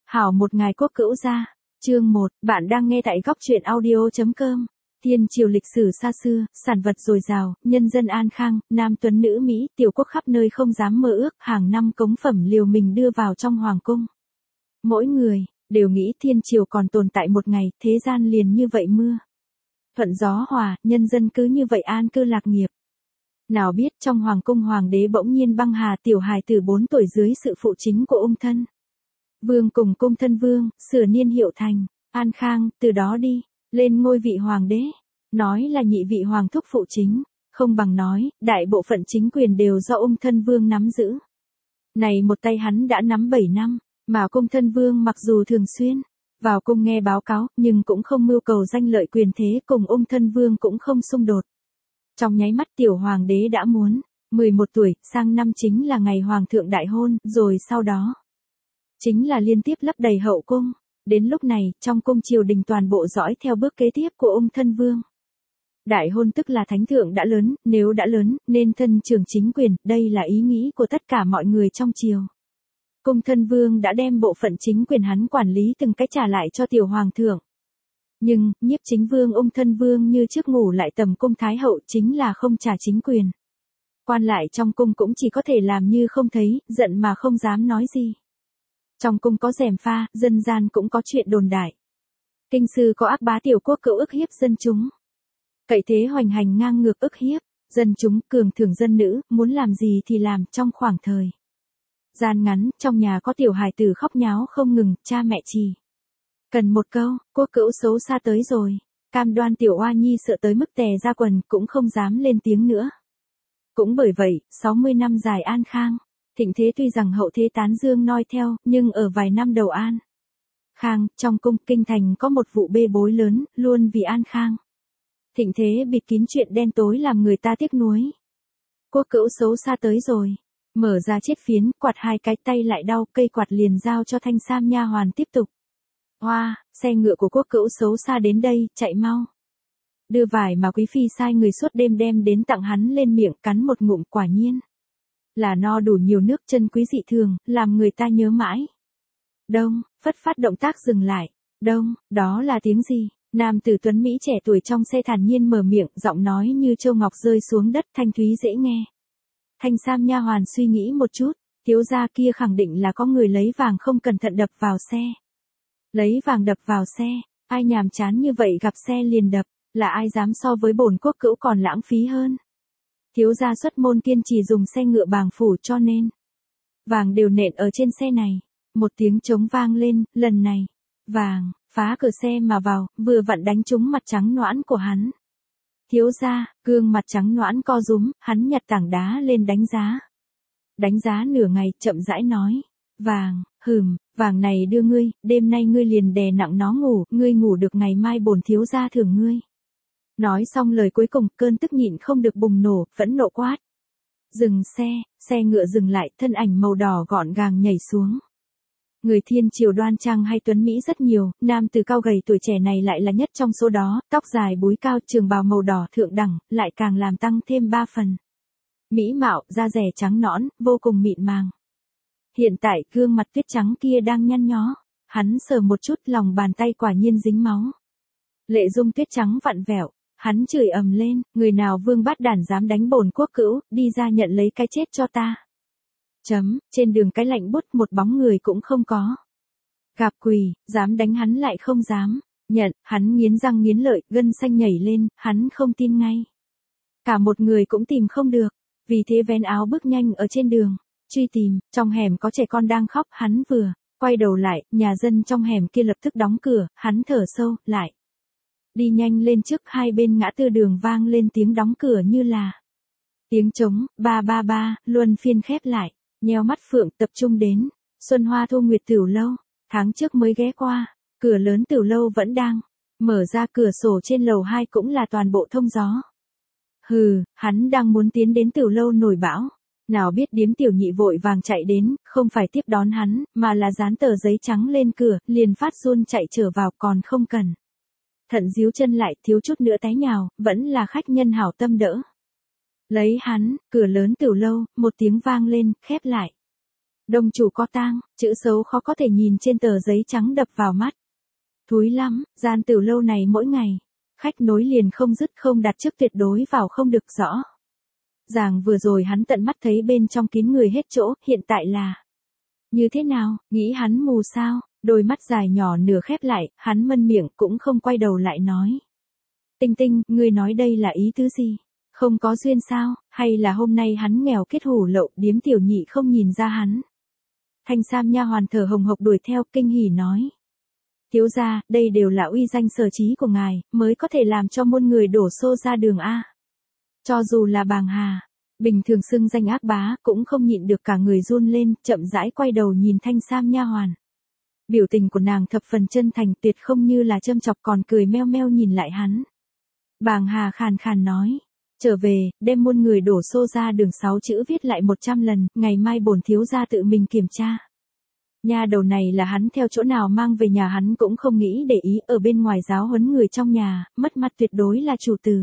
Hảo một ngày quốc cữu gia. Chương 1, bạn đang nghe tại góc truyện audio.com. Tiên triều lịch sử xa xưa, sản vật dồi dào, nhân dân an khang, nam tuấn nữ Mỹ, tiểu quốc khắp nơi không dám mơ ước, hàng năm cống phẩm liều mình đưa vào trong hoàng cung. Mỗi người đều nghĩ thiên triều còn tồn tại một ngày, thế gian liền như vậy mưa thuận gió hòa, nhân dân cứ như vậy an cư lạc nghiệp. Nào biết trong hoàng cung hoàng đế bỗng nhiên băng hà, tiểu hài tử 4 tuổi dưới sự phụ chính của ung thân vương cùng cung thân vương, sửa niên hiệu thành An Khang, từ đó đi lên ngôi vị hoàng đế. Nói là nhị vị hoàng thúc phụ chính, không bằng nói, đại bộ phận chính quyền đều do ung thân vương nắm giữ. Này một tay hắn đã nắm 7 năm, mà cung thân vương mặc dù thường xuyên vào cung nghe báo cáo, nhưng cũng không mưu cầu danh lợi quyền thế, cùng ung thân vương cũng không xung đột. Trong nháy mắt tiểu hoàng đế đã muốn 11 tuổi, sang năm chính là ngày hoàng thượng đại hôn, rồi sau đó chính là liên tiếp lấp đầy hậu cung. Đến lúc này, trong cung triều đình toàn bộ dõi theo bước kế tiếp của ung thân vương. Đại hôn tức là thánh thượng đã lớn, nếu đã lớn, nên thân trưởng chính quyền, đây là ý nghĩ của tất cả mọi người trong triều. Cung thân vương đã đem bộ phận chính quyền hắn quản lý từng cái trả lại cho tiểu hoàng thượng. Nhưng, nhiếp chính vương ung thân vương như trước ngủ lại tầm cung thái hậu, chính là không trả chính quyền. Quan lại trong cung cũng chỉ có thể làm như không thấy, giận mà không dám nói gì. Trong cung có gièm pha, dân gian cũng có chuyện đồn đại. Kinh sư có ác bá tiểu quốc cữu ức hiếp dân chúng. Cậy thế hoành hành ngang ngược ức hiếp dân chúng, cường thưởng dân nữ, muốn làm gì thì làm. Trong khoảng thời gian ngắn, trong nhà có tiểu hài tử khóc nháo không ngừng, cha mẹ chỉ cần một câu, quốc cữu xấu xa tới rồi. Cam đoan tiểu oa nhi sợ tới mức tè ra quần, cũng không dám lên tiếng nữa. Cũng bởi vậy, 60 năm dài an khang thịnh thế, tuy rằng hậu thế tán dương noi theo, nhưng ở vài năm đầu an khang, trong cung kinh thành có một vụ bê bối lớn, luôn vì an khang thịnh thế bịt kín chuyện đen tối làm người ta tiếc nuối. Quốc cữu xấu xa tới rồi. Mở ra chiếc phiến, quạt 2 cái, tay lại đau, cây quạt liền giao cho thanh sam nha hoàn tiếp tục. Hoa, xe ngựa của quốc cữu xấu xa đến đây, chạy mau. Đưa vải mà quý phi sai người suốt đêm đem đến tặng hắn lên miệng, cắn một ngụm, quả nhiên là no đủ nhiều nước, chân quý dị thường, làm người ta nhớ mãi. Đông, phất phát động tác dừng lại. Đông, đó là tiếng gì? Nam tử tuấn Mỹ trẻ tuổi trong xe thản nhiên mở miệng, giọng nói như châu ngọc rơi xuống đất, thanh thúy dễ nghe. Thanh sam nha hoàn suy nghĩ một chút, thiếu gia kia khẳng định là có người lấy vàng không cẩn thận đập vào xe. Lấy vàng đập vào xe, ai nhàm chán như vậy gặp xe liền đập, là ai dám so với bổn quốc cữu còn lãng phí hơn. Thiếu gia xuất môn kiên trì dùng xe ngựa bàng phủ, cho nên vàng đều nện ở trên xe này. Một tiếng trống vang lên, lần này vàng phá cửa xe mà vào, vừa vặn đánh trúng mặt trắng nõn của hắn. Thiếu gia, gương mặt trắng nõn co rúm, hắn nhặt tảng đá lên đánh giá. Đánh giá nửa ngày, chậm rãi nói. Vàng, vàng này đưa ngươi, đêm nay ngươi liền đè nặng nó ngủ, ngươi ngủ được ngày mai bổn thiếu gia thưởng ngươi. Nói xong lời cuối cùng, cơn tức nhịn không được bùng nổ, phẫn nộ quát. Dừng xe, xe ngựa dừng lại, thân ảnh màu đỏ gọn gàng nhảy xuống. Người thiên triều đoan trang hay tuấn Mỹ rất nhiều, nam từ cao gầy tuổi trẻ này lại là nhất trong số đó, tóc dài búi cao, trường bào màu đỏ thượng đẳng, lại càng làm tăng thêm 3 phần. Mỹ mạo, da dẻ trắng nõn, vô cùng mịn màng. Hiện tại, gương mặt tuyết trắng kia đang nhăn nhó. Hắn sờ một chút, lòng bàn tay quả nhiên dính máu. Lệ dung tuyết trắng vặn vẹo. Hắn chửi ầm lên, người nào vương bát đản dám đánh bổn quốc cữu, đi ra nhận lấy cái chết cho ta. Trên đường cái lạnh bút, một bóng người cũng không có. Gặp quỳ, dám đánh hắn lại không dám nhận, hắn nghiến răng nghiến lợi, gân xanh nhảy lên, hắn không tin ngay. Cả một người cũng tìm không được, vì thế vén áo bước nhanh ở trên đường, truy tìm. Trong hẻm có trẻ con đang khóc, hắn vừa quay đầu lại, nhà dân trong hẻm kia lập tức đóng cửa, hắn thở sâu, lại đi nhanh lên trước, hai bên ngã tư đường vang lên tiếng đóng cửa như là tiếng trống, ba ba ba, luân phiên khép lại. Nheo mắt phượng tập trung đến Xuân Hoa Thu Nguyệt Tửu Lâu, tháng trước mới ghé qua, cửa lớn Tửu Lâu vẫn đang mở ra, cửa sổ trên lầu 2 cũng là toàn bộ thông gió. Hắn đang muốn tiến đến Tửu Lâu nổi bão, nào biết điếm tiểu nhị vội vàng chạy đến, không phải tiếp đón hắn, mà là dán tờ giấy trắng lên cửa, liền phát run chạy trở vào, còn không cần thận díu chân lại, thiếu chút nữa té nhào, vẫn là khách nhân hảo tâm đỡ lấy hắn. Cửa lớn Tửu Lâu, một tiếng vang lên, khép lại. Đông chủ có tang, chữ xấu khó có thể nhìn trên tờ giấy trắng đập vào mắt. Thúi lắm, gian tiểu lâu này mỗi ngày. Khách nối liền không dứt, không đặt trước tuyệt đối vào không được rõ. Ràng vừa rồi hắn tận mắt thấy bên trong kín người hết chỗ, hiện tại là như thế nào, nghĩ hắn mù sao, đôi mắt dài nhỏ nửa khép lại, hắn mân miệng cũng không quay đầu lại nói. Tinh Tinh, ngươi nói đây là ý tứ gì? Không có duyên sao, hay là hôm nay hắn nghèo kết hủ lậu, điếm tiểu nhị không nhìn ra hắn? Thanh sam nha hoàn thở hồng hộc đuổi theo, kinh hỉ nói. Thiếu gia, đây đều là uy danh sở trí của ngài, mới có thể làm cho muôn người đổ xô ra đường A. Cho dù là Bàng Hà, bình thường xưng danh ác bá, cũng không nhịn được cả người run lên, chậm rãi quay đầu nhìn thanh sam nha hoàn. Biểu tình của nàng thập phần chân thành, tuyệt không như là châm chọc, còn cười meo meo nhìn lại hắn. Bàng Hà khàn khàn nói. Trở về, đem muôn người đổ xô ra đường 6 chữ viết lại 100 lần, ngày mai bổn thiếu gia tự mình kiểm tra. Nha đầu này là hắn theo chỗ nào mang về nhà hắn cũng không nghĩ để ý, ở bên ngoài giáo huấn người trong nhà, mất mặt tuyệt đối là chủ từ.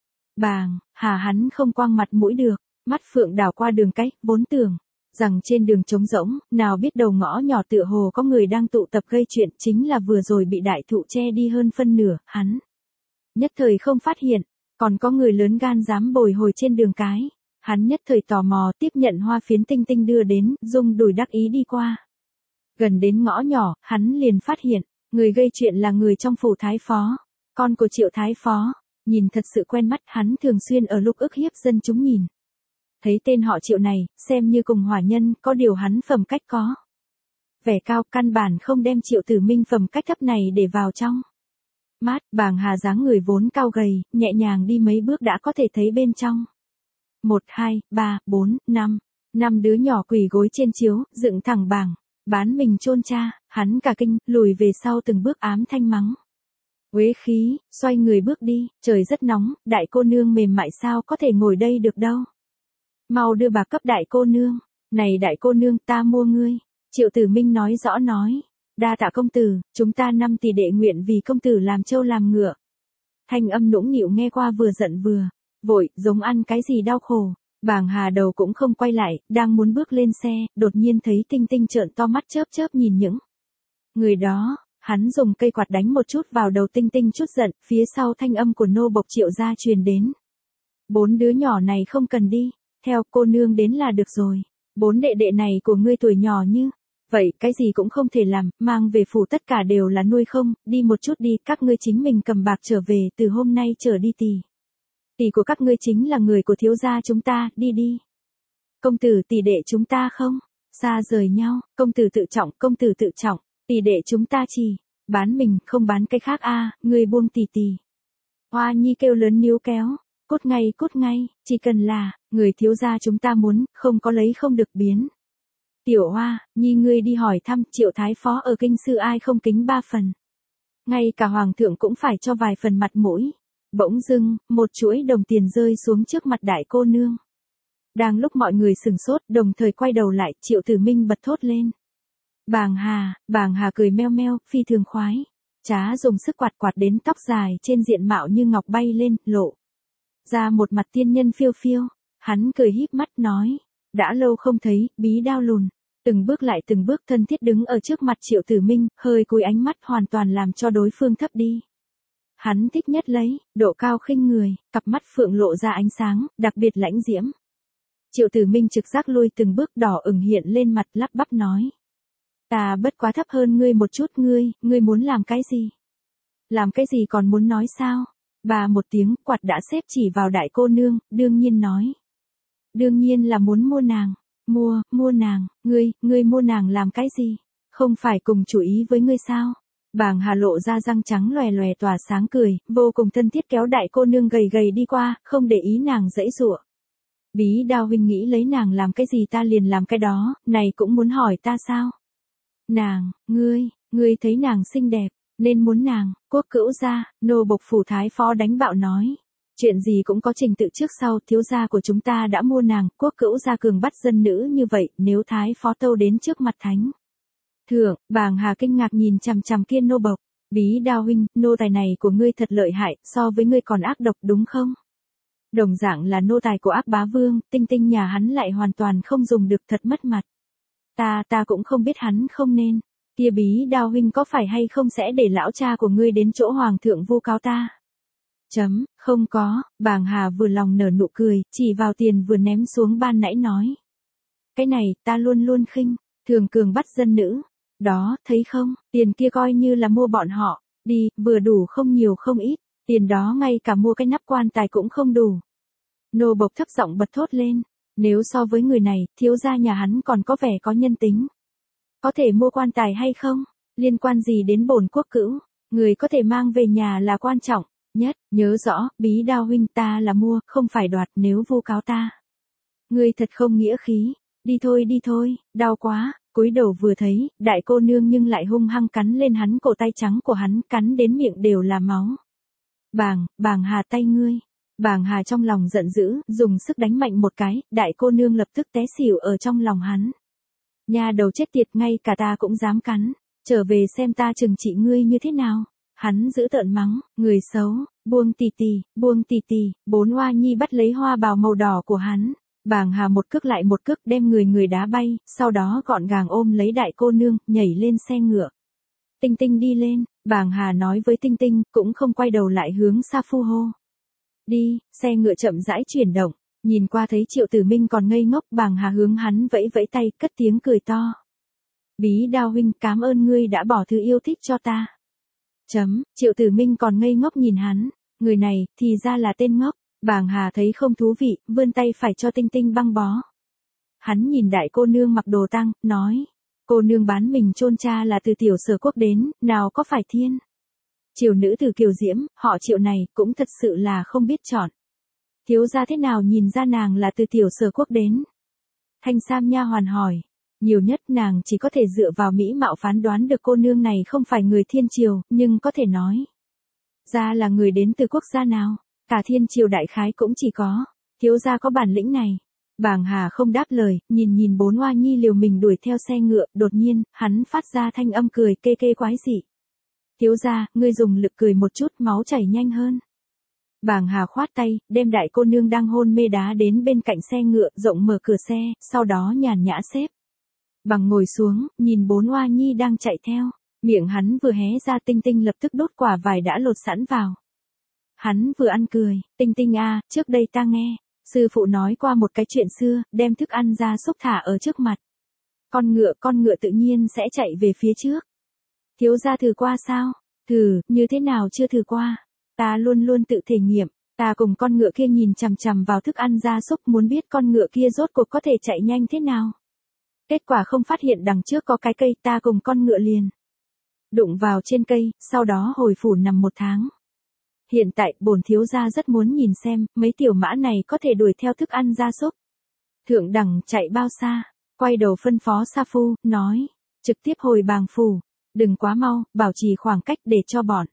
Bàng Hà hắn không quang mặt mũi được, mắt phượng đảo qua đường cách, vốn tưởng rằng trên đường trống rỗng, nào biết đầu ngõ nhỏ tựa hồ có người đang tụ tập gây chuyện, chính là vừa rồi bị đại thụ che đi hơn phân nửa, hắn nhất thời không phát hiện, còn có người lớn gan dám bồi hồi trên đường cái. Hắn nhất thời tò mò tiếp nhận hoa phiến Tinh Tinh đưa đến, rung đùi đắc ý đi qua. Gần đến ngõ nhỏ, hắn liền phát hiện, người gây chuyện là người trong phủ thái phó, con của Triệu thái phó, nhìn thật sự quen mắt, hắn thường xuyên ở lúc ức hiếp dân chúng nhìn. Thấy tên họ Triệu này, xem như cùng hỏa nhân, có điều hắn phẩm cách có vẻ cao, căn bản không đem Triệu Tử Minh phẩm cách thấp này để vào trong mắt. Bàng Hà dáng người vốn cao gầy, nhẹ nhàng đi mấy bước đã có thể thấy bên trong. 1, 2, 3, 4, 5, 5 đứa nhỏ quỳ gối trên chiếu, dựng thẳng bảng, bán mình chôn cha, hắn cả kinh, lùi về sau từng bước ám thanh mắng. Uế khí, xoay người bước đi, trời rất nóng, đại cô nương mềm mại sao có thể ngồi đây được đâu. Mau đưa bạc cấp đại cô nương, này đại cô nương ta mua ngươi. Triệu Tử Minh nói rõ nói. Đa tạ công tử, chúng ta 5 tỷ đệ nguyện vì công tử làm trâu làm ngựa. Thanh âm nũng nịu nghe qua vừa giận vừa vội, giống ăn cái gì đau khổ. Bàng Hà đầu cũng không quay lại, đang muốn bước lên xe, đột nhiên thấy Tinh Tinh trợn to mắt chớp chớp nhìn những người đó. Hắn dùng cây quạt đánh một chút vào đầu Tinh Tinh chút giận, phía sau thanh âm của nô bộc Triệu gia truyền đến. 4 đứa nhỏ này không cần đi, theo cô nương đến là được rồi. 4 đệ đệ này của ngươi tuổi nhỏ như vậy, cái gì cũng không thể làm, mang về phủ tất cả đều là nuôi không, đi một chút đi, các ngươi chính mình cầm bạc trở về, từ hôm nay trở đi tỷ của các ngươi chính là người của thiếu gia chúng ta, đi đi. Công tử tỷ đệ chúng ta không xa rời nhau, công tử tự trọng, tỷ đệ chúng ta chỉ bán mình, không bán cái khác a, ngươi buông tỷ. Hoa Nhi kêu lớn níu kéo, cút ngay, chỉ cần là người thiếu gia chúng ta muốn, không có lấy không được biến. Tiểu Hoa Nhi ngươi đi hỏi thăm Triệu thái phó ở kinh sư ai không kính 3 phần. Ngay cả hoàng thượng cũng phải cho vài phần mặt mũi. Bỗng dưng, một chuỗi đồng tiền rơi xuống trước mặt đại cô nương. Đang lúc mọi người sừng sốt, đồng thời quay đầu lại, Triệu Tử Minh bật thốt lên. Bàng Hà cười meo meo, phi thường khoái. Trá dùng sức quạt đến tóc dài trên diện mạo như ngọc bay lên, lộ ra một mặt tiên nhân phiêu phiêu. Hắn cười híp mắt nói. Đã lâu không thấy, bí đao lùn. Từng bước lại từng bước thân thiết đứng ở trước mặt Triệu Tử Minh, hơi cúi ánh mắt hoàn toàn làm cho đối phương thấp đi. Hắn thích nhất lấy, độ cao khinh người, cặp mắt phượng lộ ra ánh sáng, đặc biệt lãnh diễm. Triệu Tử Minh trực giác lui từng bước đỏ ửng hiện lên mặt lắp bắp nói. Ta bất quá thấp hơn ngươi một chút, ngươi muốn làm cái gì? Làm cái gì còn muốn nói sao? Bà một tiếng, quạt đã xếp chỉ vào đại cô nương, đương nhiên nói. Đương nhiên là muốn mua nàng. Mua nàng, ngươi mua nàng làm cái gì? Không phải cùng chủ ý với ngươi sao? Bàng Hà lộ ra răng trắng lòe lòe tỏa sáng cười, vô cùng thân thiết kéo đại cô nương gầy gầy đi qua, không để ý nàng giãy giụa. Bí đao huynh nghĩ lấy nàng làm cái gì ta liền làm cái đó, này cũng muốn hỏi ta sao? Nàng, ngươi thấy nàng xinh đẹp, nên muốn nàng. Quốc Cữu gia, nô bộc phủ thái phó đánh bạo nói. Chuyện gì cũng có trình tự trước sau, thiếu gia của chúng ta đã mua nàng, Quốc Cữu gia cường bắt dân nữ như vậy, nếu thái phó tâu đến trước mặt thánh thượng. Bàng Hà kinh ngạc nhìn chằm chằm kia nô bộc. Bí đao huynh, nô tài này của ngươi thật lợi hại, so với ngươi còn ác độc đúng không? Đồng dạng là nô tài của ác bá vương, Tinh Tinh nhà hắn lại hoàn toàn không dùng được, thật mất mặt. Ta cũng không biết hắn không nên. Kia Bí Đao huynh có phải hay không sẽ để lão cha của ngươi đến chỗ hoàng thượng vu cáo ta? Không có, Bàng Hà vừa lòng nở nụ cười, chỉ vào tiền vừa ném xuống ban nãy nói. Cái này, ta luôn luôn khinh, thường cường bắt dân nữ. Đó, thấy không, tiền kia coi như là mua bọn họ, đi, vừa đủ không nhiều không ít, tiền đó ngay cả mua cái nắp quan tài cũng không đủ. Nô bộc thấp giọng bật thốt lên, nếu so với người này, thiếu gia nhà hắn còn có vẻ có nhân tính. Có thể mua quan tài hay không, liên quan gì đến bổn quốc cữu, người có thể mang về nhà là quan trọng nhất, nhớ rõ, Bí Đao huynh ta là mua, không phải đoạt, nếu vu cáo ta. Ngươi thật không nghĩa khí, đi thôi, đau quá, cúi đầu vừa thấy, đại cô nương nhưng lại hung hăng cắn lên hắn cổ tay trắng của hắn, cắn đến miệng đều là máu. Bàng Hà tay ngươi. Bàng Hà trong lòng giận dữ, dùng sức đánh mạnh một cái, đại cô nương lập tức té xỉu ở trong lòng hắn. Nhà đầu chết tiệt, ngay cả ta cũng dám cắn, trở về xem ta trừng trị ngươi như thế nào. Hắn giữ tợn mắng, người xấu, buông tì tì, bốn hoa nhi bắt lấy hoa bào màu đỏ của hắn. Bàng Hà một cước lại một cước đem người đá bay, sau đó gọn gàng ôm lấy đại cô nương, nhảy lên xe ngựa. Tinh Tinh đi lên, Bàng Hà nói với Tinh Tinh, cũng không quay đầu lại hướng Sa Phu hô. Đi, xe ngựa chậm rãi chuyển động, nhìn qua thấy Triệu Tử Minh còn ngây ngốc, Bàng Hà hướng hắn vẫy vẫy tay, cất tiếng cười to. Bí Đao huynh, cảm ơn ngươi đã bỏ thứ yêu thích cho ta. Triệu Tử Minh còn ngây ngốc nhìn hắn, người này, thì ra là tên ngốc. Bàng Hà thấy không thú vị, vươn tay phải cho Tinh Tinh băng bó. Hắn nhìn đại cô nương mặc đồ tang, nói. Cô nương bán mình chôn cha là từ Tiểu Sở quốc đến, nào có phải thiên. Triều nữ từ Kiều Diễm, họ Triệu này, cũng thật sự là không biết chọn. Thiếu gia thế nào nhìn ra nàng là từ Tiểu Sở quốc đến. Thanh Sam nha hoàn hỏi. Nhiều nhất nàng chỉ có thể dựa vào mỹ mạo phán đoán được cô nương này không phải người thiên triều, nhưng có thể nói. Ra là người đến từ quốc gia nào. Cả thiên triều đại khái cũng chỉ có, thiếu gia có bản lĩnh này. Bàng Hà không đáp lời, nhìn bốn hoa nhi liều mình đuổi theo xe ngựa, đột nhiên, hắn phát ra thanh âm cười kê quái dị. Thiếu gia, ngươi dùng lực cười một chút, máu chảy nhanh hơn. Bàng Hà khoát tay, đem đại cô nương đang hôn mê đá đến bên cạnh xe ngựa, rộng mở cửa xe, sau đó nhàn nhã xếp bằng ngồi xuống, nhìn bốn hoa nhi đang chạy theo, miệng hắn vừa hé ra, Tinh Tinh lập tức đốt quả vải đã lột sẵn vào. Hắn vừa ăn cười, Tinh Tinh à, trước đây ta nghe, sư phụ nói qua một cái chuyện xưa, đem thức ăn ra súc thả ở trước mặt. Con ngựa tự nhiên sẽ chạy về phía trước. Thiếu gia thử qua sao? Thử, như thế nào chưa thử qua? Ta luôn luôn tự thể nghiệm, ta cùng con ngựa kia nhìn chằm chằm vào thức ăn gia súc, muốn biết con ngựa kia rốt cuộc có thể chạy nhanh thế nào. Kết quả không phát hiện đằng trước có cái cây, ta cùng con ngựa liền đụng vào trên cây, sau đó hồi phủ nằm 1 tháng. Hiện tại, bổn thiếu gia rất muốn nhìn xem, mấy tiểu mã này có thể đuổi theo thức ăn gia súc. Thượng đẳng chạy bao xa, quay đầu phân phó Sa Phu, nói, trực tiếp hồi bàng phủ, đừng quá mau, bảo trì khoảng cách để cho bọn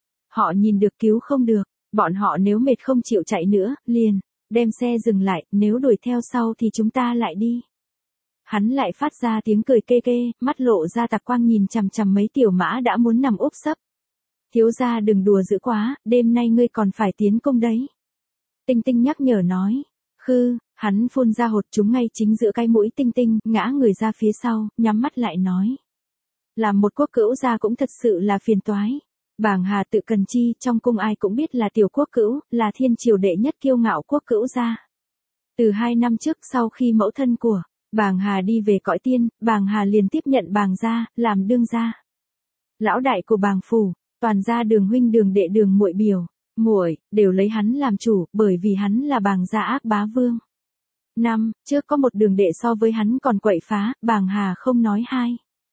họ nhìn được cứu không được, bọn họ nếu mệt không chịu chạy nữa, liền đem xe dừng lại, nếu đuổi theo sau thì chúng ta lại đi. Hắn lại phát ra tiếng cười kê, mắt lộ ra tạc quang nhìn chằm chằm mấy tiểu mã đã muốn nằm úp sấp. Thiếu gia đừng đùa dữ quá, đêm nay ngươi còn phải tiến công đấy. Tinh Tinh nhắc nhở nói. Hắn phun ra hột chúng ngay chính giữa cái mũi Tinh Tinh, ngã người ra phía sau, nhắm mắt lại nói. Làm một quốc cữu gia cũng thật sự là phiền toái. Bàng Hà tự cần chi, trong cung ai cũng biết là tiểu quốc cữu, là thiên triều đệ nhất kiêu ngạo quốc cữu gia. Từ 2 năm trước, sau khi mẫu thân của Bàng Hà đi về cõi tiên, Bàng Hà liền tiếp nhận Bàng gia, làm đương gia. Lão đại của Bàng phủ, toàn gia Đường huynh Đường đệ Đường muội biểu muội đều lấy hắn làm chủ, bởi vì hắn là Bàng gia ác bá vương. Năm trước có một Đường đệ so với hắn còn quậy phá, Bàng Hà không nói hai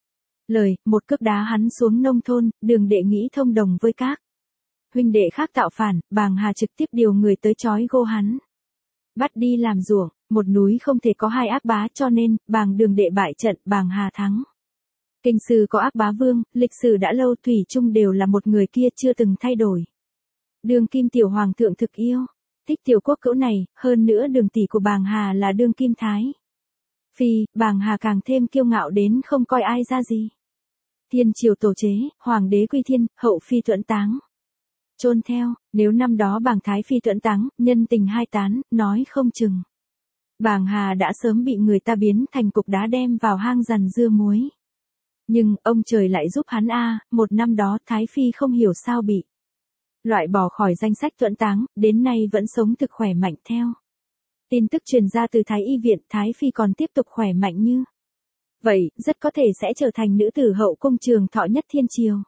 lời, một cước đá hắn xuống nông thôn. Đường đệ nghĩ thông đồng với các huynh đệ khác tạo phản, Bàng Hà trực tiếp điều người tới trói gô hắn, bắt đi làm ruộng. Một núi không thể có 2 ác bá, cho nên Bàng Đường đệ bại trận, Bàng Hà thắng. Kinh sư có ác bá vương, lịch sử đã lâu, thủy chung đều là một người kia, chưa từng thay đổi. Đường kim tiểu hoàng thượng thực yêu thích tiểu quốc cữu này, hơn nữa đường tỷ của Bàng Hà là Đường Kim Thái Phi, Bàng Hà càng thêm kiêu ngạo đến không coi ai ra gì. Thiên triều tổ chế, hoàng đế quy thiên, hậu phi tuẫn táng, chôn theo. Nếu năm đó Bàng Thái Phi tuẫn táng, nhân tình hai tán, nói không chừng Bàng Hà đã sớm bị người ta biến thành cục đá đem vào hang dằn dưa muối. Nhưng, ông trời lại giúp hắn một năm đó Thái Phi không hiểu sao bị loại bỏ khỏi danh sách tuẫn táng, đến nay vẫn sống thực khỏe mạnh theo. Tin tức truyền ra từ Thái Y viện, Thái Phi còn tiếp tục khỏe mạnh như vậy, rất có thể sẽ trở thành nữ tử hậu cung trường thọ nhất thiên triều.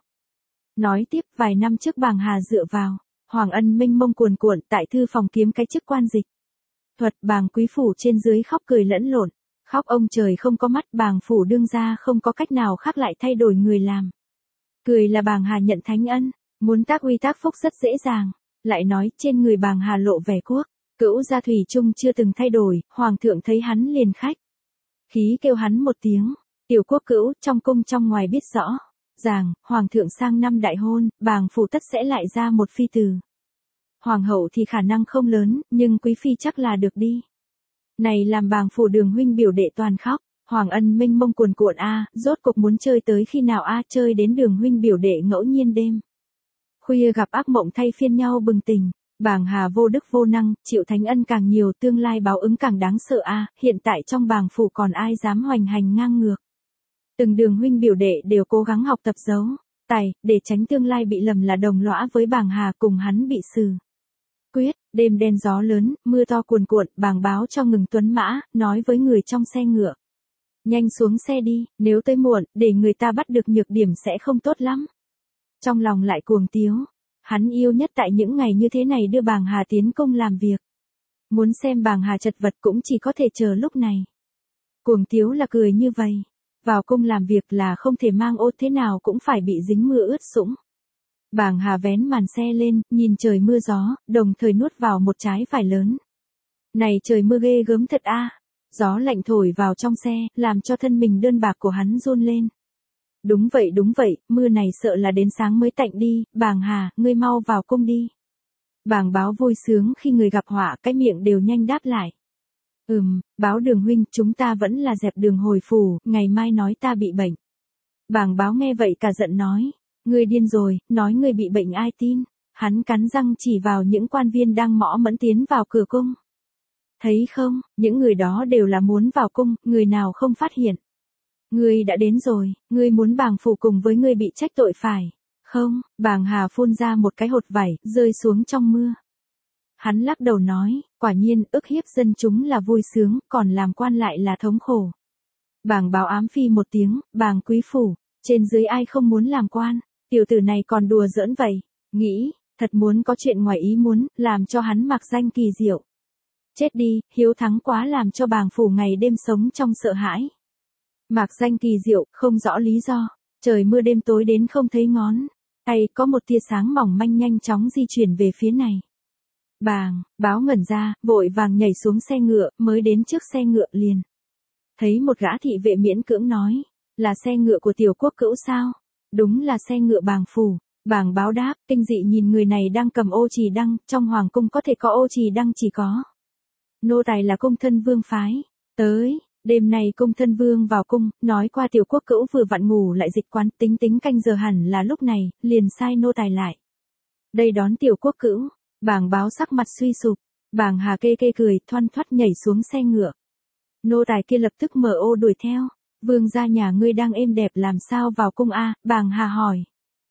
Nói tiếp, vài năm trước Bàng Hà dựa vào Hoàng Ân mênh mông cuồn cuộn tại thư phòng kiếm cái chức quan dịch thuật, Bàng quý phủ trên dưới khóc cười lẫn lộn. Khóc ông trời không có mắt, Bàng phủ đương gia không có cách nào khác lại thay đổi người làm. Cười là Bàng Hà nhận thánh ân, muốn tác uy tác phúc rất dễ dàng. Lại nói, trên người Bàng Hà lộ vẻ quốc cữu gia thủy chung chưa từng thay đổi, hoàng thượng thấy hắn liền khách khí kêu hắn một tiếng tiểu quốc cữu, trong cung trong ngoài biết rõ ràng, hoàng thượng sang năm đại hôn, Bàng phủ tất sẽ lại ra một phi tử. Hoàng hậu thì khả năng không lớn, nhưng quý phi chắc là được đi. Này làm Bàng phủ Đường huynh biểu đệ toàn khóc, Hoàng Ân mênh mông cuồn cuộn rốt cuộc muốn chơi tới khi nào chơi đến Đường huynh biểu đệ ngẫu nhiên đêm khuya gặp ác mộng thay phiên nhau bừng tỉnh. Bàng Hà vô đức vô năng, chịu thánh ân càng nhiều, tương lai báo ứng càng đáng sợ hiện tại trong Bàng phủ còn ai dám hoành hành ngang ngược. Từng Đường huynh biểu đệ đều cố gắng học tập giấu tài, để tránh tương lai bị lầm là đồng lõa với Bàng Hà, cùng hắn bị xử quyết. Đêm đen gió lớn, mưa to cuồn cuộn, Bàng báo cho ngừng tuấn mã, nói với người trong xe ngựa: nhanh xuống xe đi, nếu tới muộn, để người ta bắt được nhược điểm sẽ không tốt lắm. Trong lòng lại cuồng tiếu, hắn yêu nhất tại những ngày như thế này đưa Bàng Hà tiến cung làm việc. Muốn xem Bàng Hà chật vật cũng chỉ có thể chờ lúc này. Cuồng tiếu là cười như vậy, vào cung làm việc là không thể mang ô, thế nào cũng phải bị dính mưa ướt sũng. Bàng Hà vén màn xe lên, nhìn trời mưa gió, đồng thời nuốt vào một trái vải lớn. Này trời mưa ghê gớm thật gió lạnh thổi vào trong xe, làm cho thân mình đơn bạc của hắn run lên. Đúng vậy, mưa này sợ là đến sáng mới tạnh đi, Bàng Hà, ngươi mau vào cung đi. Bàng báo vui sướng khi người gặp họa, cái miệng đều nhanh đáp lại. Báo Đường huynh, chúng ta vẫn là dẹp đường hồi phủ, ngày mai nói ta bị bệnh. Bàng báo nghe vậy cả giận nói: ngươi điên rồi, nói ngươi bị bệnh ai tin. Hắn cắn răng chỉ vào những quan viên đang mõ mẫn tiến vào cửa cung. Thấy không, những người đó đều là muốn vào cung, người nào không phát hiện. Ngươi đã đến rồi, ngươi muốn Bàng phủ cùng với ngươi bị trách tội phải không? Bàng Hà phun ra một cái hột vải, rơi xuống trong mưa. Hắn lắc đầu nói, quả nhiên, ức hiếp dân chúng là vui sướng, còn làm quan lại là thống khổ. Bàng báo ám phi một tiếng, Bàng quý phủ, trên dưới ai không muốn làm quan, tiểu tử này còn đùa giỡn vậy, nghĩ, thật muốn có chuyện ngoài ý muốn, làm cho hắn mặc danh kỳ diệu. Chết đi, hiếu thắng quá, làm cho Bàng phủ ngày đêm sống trong sợ hãi. Mạc danh kỳ diệu, không rõ lý do, trời mưa đêm tối đến không thấy ngón tay, có một tia sáng mỏng manh nhanh chóng di chuyển về phía này. Bàng báo ngẩn ra, vội vàng nhảy xuống xe ngựa, mới đến trước xe ngựa liền thấy một gã thị vệ miễn cưỡng nói, là xe ngựa của tiểu quốc cữu sao? Đúng là xe ngựa Bàng phủ. Bàng báo đáp, kinh dị nhìn người này đang cầm ô trì đăng, trong hoàng cung có thể có ô trì đăng chỉ có nô tài là cung thân vương phái tới. Đêm nay cung thân vương vào cung, nói qua tiểu quốc cữu vừa vặn ngủ lại dịch quán, tính canh giờ hẳn là lúc này, liền sai nô tài lại đây đón tiểu quốc cữu. Bàng báo sắc mặt suy sụp, Bàng Hà kê cười, thoăn thoắt nhảy xuống xe ngựa. Nô tài kia lập tức mở ô đuổi theo. Vương gia nhà ngươi đang êm đẹp làm sao vào cung Bàng Hà hỏi.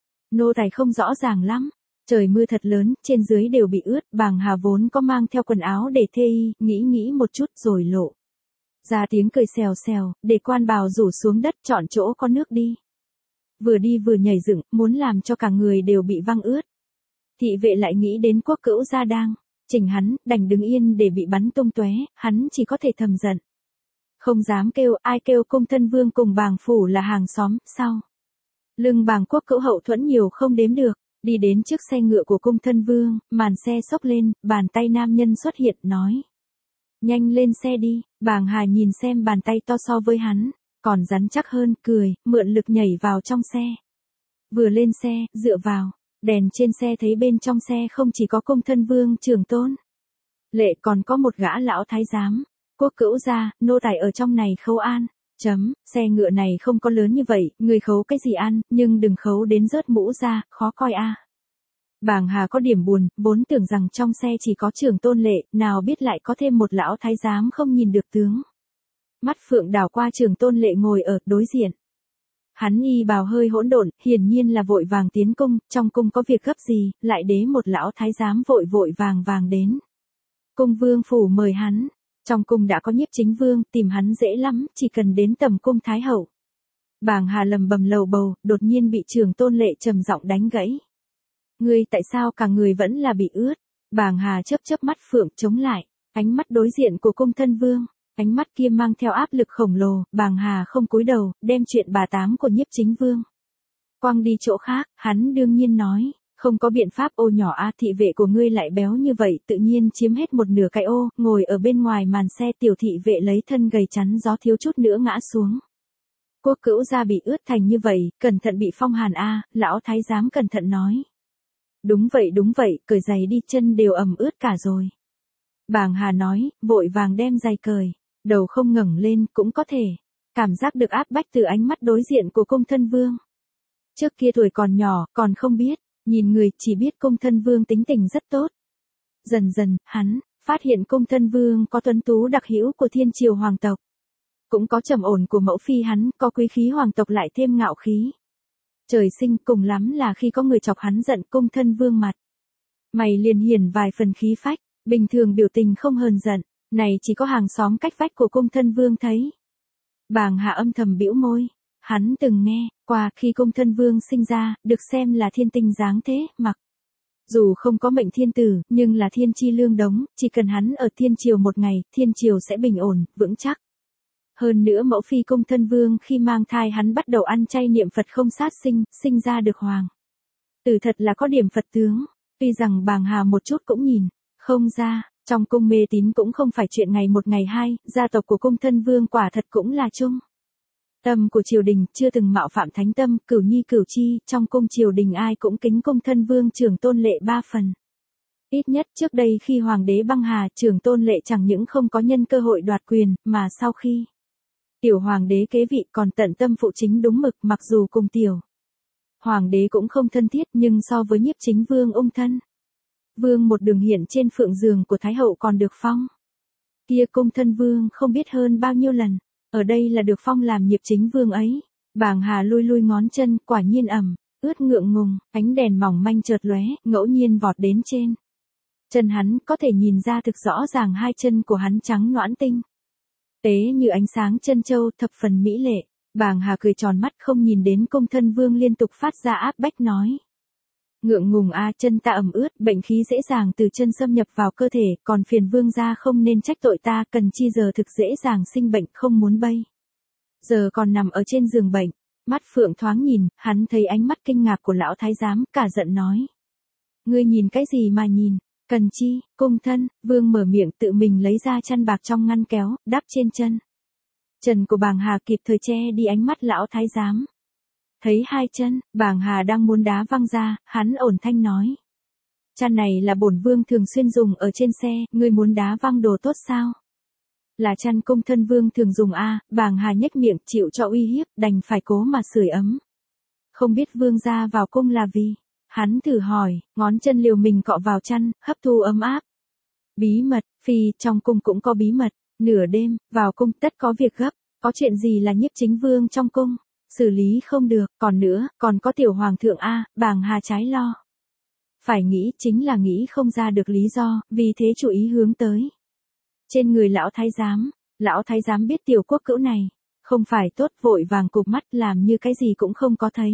Nô tài không rõ ràng lắm. Trời mưa thật lớn, trên dưới đều bị ướt, Bàng Hà vốn có mang theo quần áo để thê y, nghĩ một chút rồi lộ ra tiếng cười xèo xèo, để quan bào rủ xuống đất, chọn chỗ có nước đi. Vừa đi vừa nhảy dựng, muốn làm cho cả người đều bị văng ướt. Thị vệ lại nghĩ đến quốc cữu gia đang chỉnh hắn, đành đứng yên để bị bắn tung tóe, hắn chỉ có thể thầm giận. Không dám kêu, ai kêu cung thân vương cùng Bàng phủ là hàng xóm, sao? Lưng Bàng quốc cữu hậu thuẫn nhiều không đếm được, đi đến trước xe ngựa của cung thân vương, màn xe xốc lên, bàn tay nam nhân xuất hiện, nói: nhanh lên xe đi. Bàng Hà nhìn xem bàn tay to so với hắn còn rắn chắc hơn, cười, mượn lực nhảy vào trong xe. Vừa lên xe, dựa vào đèn trên xe thấy bên trong xe không chỉ có cung thân vương Trường Tôn Lệ, còn có một gã lão thái giám. Quốc cữu gia, nô tài ở trong này khấu an. Xe ngựa này không có lớn như vậy, người khấu cái gì ăn, nhưng đừng khấu đến rớt mũ ra, khó coi Bàng Hà có điểm buồn, vốn tưởng rằng trong xe chỉ có Trường Tôn Lệ, nào biết lại có thêm một lão thái giám không nhìn được tướng. Mắt phượng đảo qua Trường Tôn Lệ ngồi ở đối diện. Hắn y bào hơi hỗn độn, hiển nhiên là vội vàng tiến cung, trong cung có việc gấp gì, lại đế một lão thái giám vội vội vàng vàng đến. Cung vương phủ mời hắn, trong cung đã có Nhiếp Chính Vương, tìm hắn dễ lắm, chỉ cần đến tầm cung thái hậu. Bàng Hà lầm bầm lầu bầu, đột nhiên bị Trường Tôn Lệ trầm giọng đánh gãy. Ngươi tại sao cả người vẫn là bị ướt? Bàng Hà chớp chớp mắt phượng chống lại, ánh mắt đối diện của cung thân vương, ánh mắt kia mang theo áp lực khổng lồ. Bàng Hà không cúi đầu, đem chuyện bà tám của Nhiếp Chính Vương quăng đi chỗ khác. Hắn đương nhiên nói, không có biện pháp. Ô nhỏ a, thị vệ của ngươi lại béo như vậy, tự nhiên chiếm hết một nửa cái ô. Ngồi ở bên ngoài màn xe, tiểu thị vệ lấy thân gầy chắn gió thiếu chút nữa ngã xuống. Quốc cữu gia bị ướt thành như vậy, cẩn thận bị phong hàn a. Lão thái giám cẩn thận nói. Đúng vậy, cởi giày đi, chân đều ẩm ướt cả rồi. Bàng Hà nói, vội vàng đem giày cởi, đầu không ngẩng lên, cũng có thể cảm giác được áp bách từ ánh mắt đối diện của cung thân vương. Trước kia tuổi còn nhỏ, còn không biết, nhìn người chỉ biết cung thân vương tính tình rất tốt. Dần dần, hắn phát hiện cung thân vương có tuấn tú đặc hữu của thiên triều hoàng tộc, cũng có trầm ổn của mẫu phi hắn, có quý khí hoàng tộc lại thêm ngạo khí. Trời sinh, cùng lắm là khi có người chọc hắn giận, cung thân vương mặt mày liền hiển vài phần khí phách, bình thường biểu tình không hờn giận, này chỉ có hàng xóm cách vách của cung thân vương thấy. Bàng Hà âm thầm bĩu môi, hắn từng nghe qua khi cung thân vương sinh ra, được xem là thiên tinh dáng thế, mặc dù không có mệnh thiên tử, nhưng là thiên chi lương đống, chỉ cần hắn ở thiên triều một ngày, thiên triều sẽ bình ổn, vững chắc. Hơn nữa mẫu phi cung thân vương khi mang thai hắn bắt đầu ăn chay niệm Phật không sát sinh, sinh ra được hoàng tử thật là có điểm Phật tướng. Tuy rằng Bàng Hà một chút cũng nhìn không ra, trong cung mê tín cũng không phải chuyện ngày một ngày hai, gia tộc của cung thân vương quả thật cũng là trung tâm của triều đình, chưa từng mạo phạm thánh tâm. Cửu nhi cửu chi, trong cung triều đình ai cũng kính cung thân vương Trường Tôn Lệ 3 phần. Ít nhất trước đây khi hoàng đế băng hà, Trường Tôn Lệ chẳng những không có nhân cơ hội đoạt quyền, mà sau khi tiểu hoàng đế kế vị còn tận tâm phụ chính đúng mực. Mặc dù cùng tiểu hoàng đế cũng không thân thiết, nhưng so với Nhiếp Chính Vương ung thân vương một đường hiện trên phượng giường của thái hậu còn được phong. Kia cung thân vương không biết hơn bao nhiêu lần, ở đây là được phong làm Nhiếp Chính Vương ấy. Bàng Hà lui lui ngón chân, quả nhiên ẩm ướt ngượng ngùng, ánh đèn mỏng manh chợt lóe, ngẫu nhiên vọt đến trên chân hắn, có thể nhìn ra thực rõ ràng hai chân của hắn trắng nõn tinh tế như ánh sáng chân châu, thập phần mỹ lệ. Bàng Hà cười tròn mắt, không nhìn đến cung thân vương liên tục phát ra áp bách nói. Ngượng ngùng a, chân ta ẩm ướt, bệnh khí dễ dàng từ chân xâm nhập vào cơ thể, còn phiền vương gia không nên trách tội ta, cần chi giờ thực dễ dàng sinh bệnh, không muốn bây giờ còn nằm ở trên giường bệnh. Mắt phượng thoáng nhìn, hắn thấy ánh mắt kinh ngạc của lão thái giám, cả giận nói. Ngươi nhìn cái gì mà nhìn? Cần chi? Cung thân vương mở miệng, tự mình lấy ra chăn bạc trong ngăn kéo, đắp trên chân trần của Bàng Hà, kịp thời che đi ánh mắt lão thái giám. Thấy hai chân, Bàng Hà đang muốn đá văng ra, hắn ổn thanh nói. Chăn này là bổn vương thường xuyên dùng ở trên xe, ngươi muốn đá văng đồ tốt sao? Là chăn cung thân vương thường dùng a. Bàng Hà nhếch miệng, chịu cho uy hiếp, đành phải cố mà sưởi ấm. Không biết vương gia vào cung là vì? Hắn thử hỏi, ngón chân liều mình cọ vào chăn, hấp thu ấm áp. Bí mật, phi, trong cung cũng có bí mật. Nửa đêm, vào cung tất có việc gấp. Có chuyện gì là Nhiếp Chính Vương trong cung xử lý không được, còn nữa, còn có tiểu hoàng thượng a. Bàng Hà trái lo phải nghĩ, chính là nghĩ không ra được lý do, vì thế chú ý hướng tới trên người lão thái giám. Lão thái giám biết tiểu quốc cữu này không phải tốt, vội vàng cụp mắt làm như cái gì cũng không có thấy.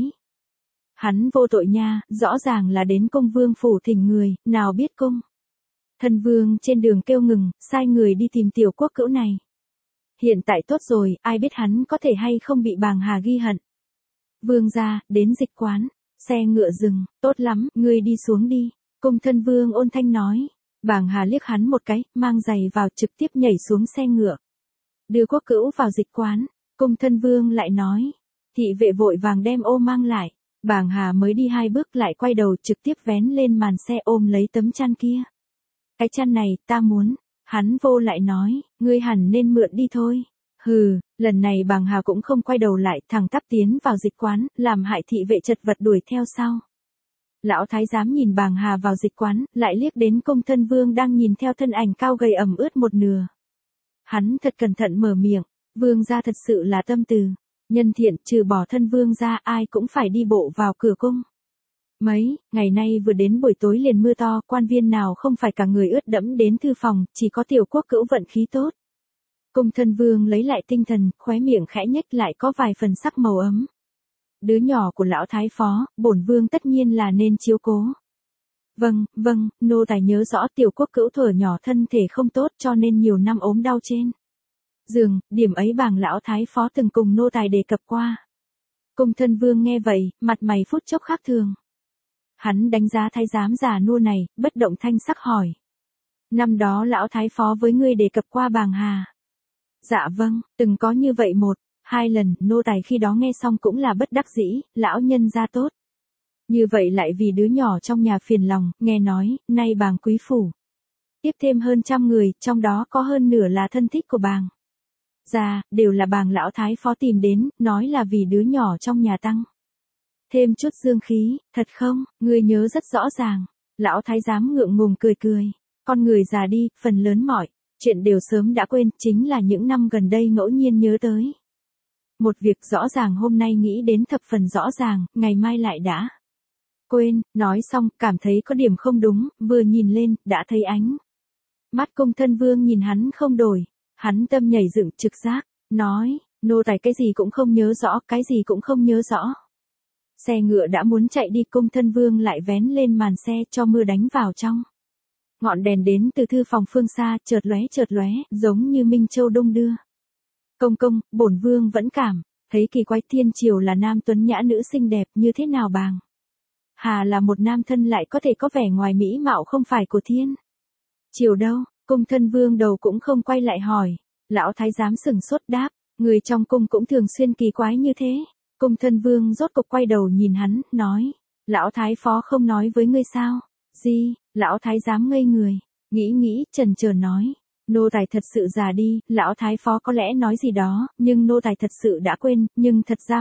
Hắn vô tội nha, rõ ràng là đến cung vương phủ thỉnh người, nào biết cung thân vương trên đường kêu ngừng, sai người đi tìm tiểu quốc cữu này. Hiện tại tốt rồi, ai biết hắn có thể hay không bị Bàng Hà ghi hận. Vương gia, đến dịch quán, xe ngựa dừng, tốt lắm, ngươi đi xuống đi. Cung thân vương ôn thanh nói. Bàng Hà liếc hắn một cái, mang giày vào, trực tiếp nhảy xuống xe ngựa. Đưa quốc cữu vào dịch quán. Cung thân vương lại nói. Thị vệ vội vàng đem ô mang lại. Bàng Hà mới đi 2 bước lại quay đầu, trực tiếp vén lên màn xe, ôm lấy tấm chăn kia. Cái chăn này, ta muốn. Hắn vô lại nói, ngươi hẳn nên mượn đi thôi. Hừ, lần này Bàng Hà cũng không quay đầu lại, thẳng tắp tiến vào dịch quán, làm hại thị vệ chật vật đuổi theo sau. Lão thái giám nhìn bàng hà vào dịch quán, lại liếc đến công thân vương đang nhìn theo thân ảnh cao gầy ẩm ướt một nửa. Hắn thật cẩn thận mở miệng, vương gia thật sự là tâm từ. Nhân thiện, trừ bỏ thân vương ra ai cũng phải đi bộ vào cửa cung. Mấy, ngày nay vừa đến buổi tối liền mưa to, quan viên nào không phải cả người ướt đẫm đến thư phòng, chỉ có tiểu quốc cữu vận khí tốt. Công thân vương lấy lại tinh thần, khóe miệng khẽ nhếch lại có vài phần sắc màu ấm. Đứa nhỏ của lão thái phó, bổn vương tất nhiên là nên chiếu cố. Vâng, nô tài nhớ rõ tiểu quốc cữu thuở nhỏ thân thể không tốt cho nên nhiều năm ốm đau trên giường, điểm ấy bàng lão thái phó từng cùng nô tài đề cập qua. Công thân vương nghe vậy, mặt mày phút chốc khác thường. Hắn đánh giá thái giám già nua này, bất động thanh sắc hỏi. Năm đó lão thái phó với ngươi đề cập qua bàng hà. Dạ vâng, từng có như vậy một, hai lần, nô tài khi đó nghe xong cũng là bất đắc dĩ, lão nhân gia tốt. Như vậy lại vì đứa nhỏ trong nhà phiền lòng, nghe nói, nay bàng quý phủ. Tiếp thêm hơn 100 người, trong đó có hơn nửa là thân thích của bàng. Dạ, đều là bàng lão thái phó tìm đến, nói là vì đứa nhỏ trong nhà tăng. Thêm chút dương khí, thật không, ngươi nhớ rất rõ ràng. Lão thái giám ngượng ngùng cười. Con người già đi, phần lớn mọi chuyện đều sớm đã quên, chính là những năm gần đây ngẫu nhiên nhớ tới. Một việc rõ ràng hôm nay nghĩ đến thập phần rõ ràng, ngày mai lại đã quên, nói xong, cảm thấy có điểm không đúng, vừa nhìn lên, đã thấy ánh mắt công thân vương nhìn hắn không đổi. Hắn tâm nhảy dựng trực giác, nói, nô tài cái gì cũng không nhớ rõ, cái gì cũng không nhớ rõ. Xe ngựa đã muốn chạy đi, công thân vương lại vén lên màn xe cho mưa đánh vào trong. Ngọn đèn đến từ thư phòng phương xa, chợt lóe, giống như Minh Châu đông đưa. Công, bổn vương vẫn cảm thấy kỳ quái, thiên triều là nam tuấn nhã nữ xinh đẹp như thế nào bàng hà là một nam thân lại có thể có vẻ ngoài mỹ mạo không phải của thiên triều đâu. Công thân vương đầu cũng không quay lại hỏi. Lão thái giám sừng sốt đáp, người trong cung cũng thường xuyên kỳ quái như thế. Công thân vương rốt cục quay đầu nhìn hắn, nói, lão thái phó không nói với ngươi sao? Gì? Lão thái giám ngây người, nghĩ, chần chờ nói, nô tài thật sự già đi, lão thái phó có lẽ nói gì đó, nhưng nô tài thật sự đã quên, nhưng thật ra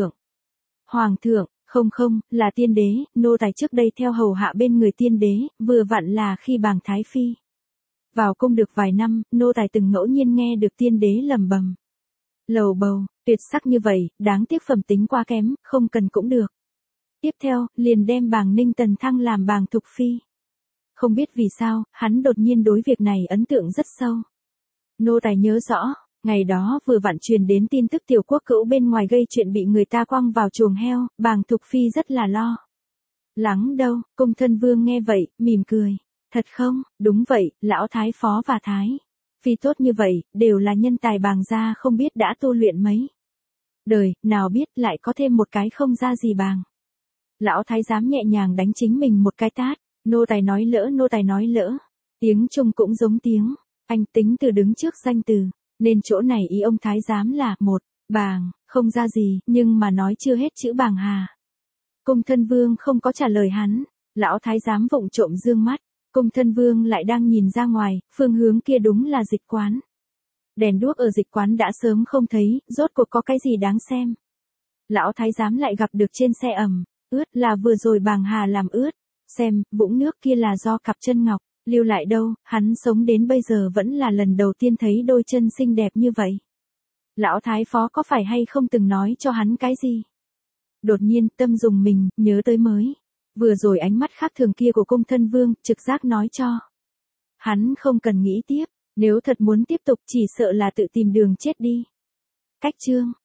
Hoàng thượng, không, là tiên đế, nô tài trước đây theo hầu hạ bên người tiên đế, vừa vặn là khi bàng thái phi vào cung được vài năm, nô tài từng ngẫu nhiên nghe được tiên đế lẩm bẩm, lầu bầu, tuyệt sắc như vậy, đáng tiếc phẩm tính quá kém, không cần cũng được. Tiếp theo, liền đem bàng Ninh Tần thăng làm bàng Thục Phi. Không biết vì sao, hắn đột nhiên đối việc này ấn tượng rất sâu. Nô tài nhớ rõ, ngày đó vừa vặn truyền đến tin tức tiểu quốc cữu bên ngoài gây chuyện bị người ta quăng vào chuồng heo, bàng Thục Phi rất là lo lắng đâu. Công thân vương nghe vậy, mỉm cười. Thật không, đúng vậy, lão thái phó và thái phi tốt như vậy, đều là nhân tài bàng gia không biết đã tu luyện mấy đời, nào biết lại có thêm một cái không ra gì bàng. Lão thái giám nhẹ nhàng đánh chính mình một cái tát, nô tài nói lỡ, tiếng Trung cũng giống tiếng Anh, tính từ đứng trước danh từ, nên chỗ này ý ông thái giám là một bàng, không ra gì, nhưng mà nói chưa hết chữ bàng hà. Công thân vương không có trả lời hắn, lão thái giám vụng trộm dương mắt. Công thân vương lại đang nhìn ra ngoài, phương hướng kia đúng là dịch quán. Đèn đuốc ở dịch quán đã sớm không thấy, rốt cuộc có cái gì đáng xem. Lão thái giám lại gặp được trên xe ẩm, ướt là vừa rồi bàng hà làm ướt. Xem, vũng nước kia là do cặp chân ngọc, lưu lại đâu, hắn sống đến bây giờ vẫn là lần đầu tiên thấy đôi chân xinh đẹp như vậy. Lão thái phó có phải hay không từng nói cho hắn cái gì? Đột nhiên tâm dùng mình, nhớ tới mới. Vừa rồi ánh mắt khác thường kia của công thân vương, trực giác nói cho hắn không cần nghĩ tiếp, nếu thật muốn tiếp tục chỉ sợ là tự tìm đường chết đi. Cách chương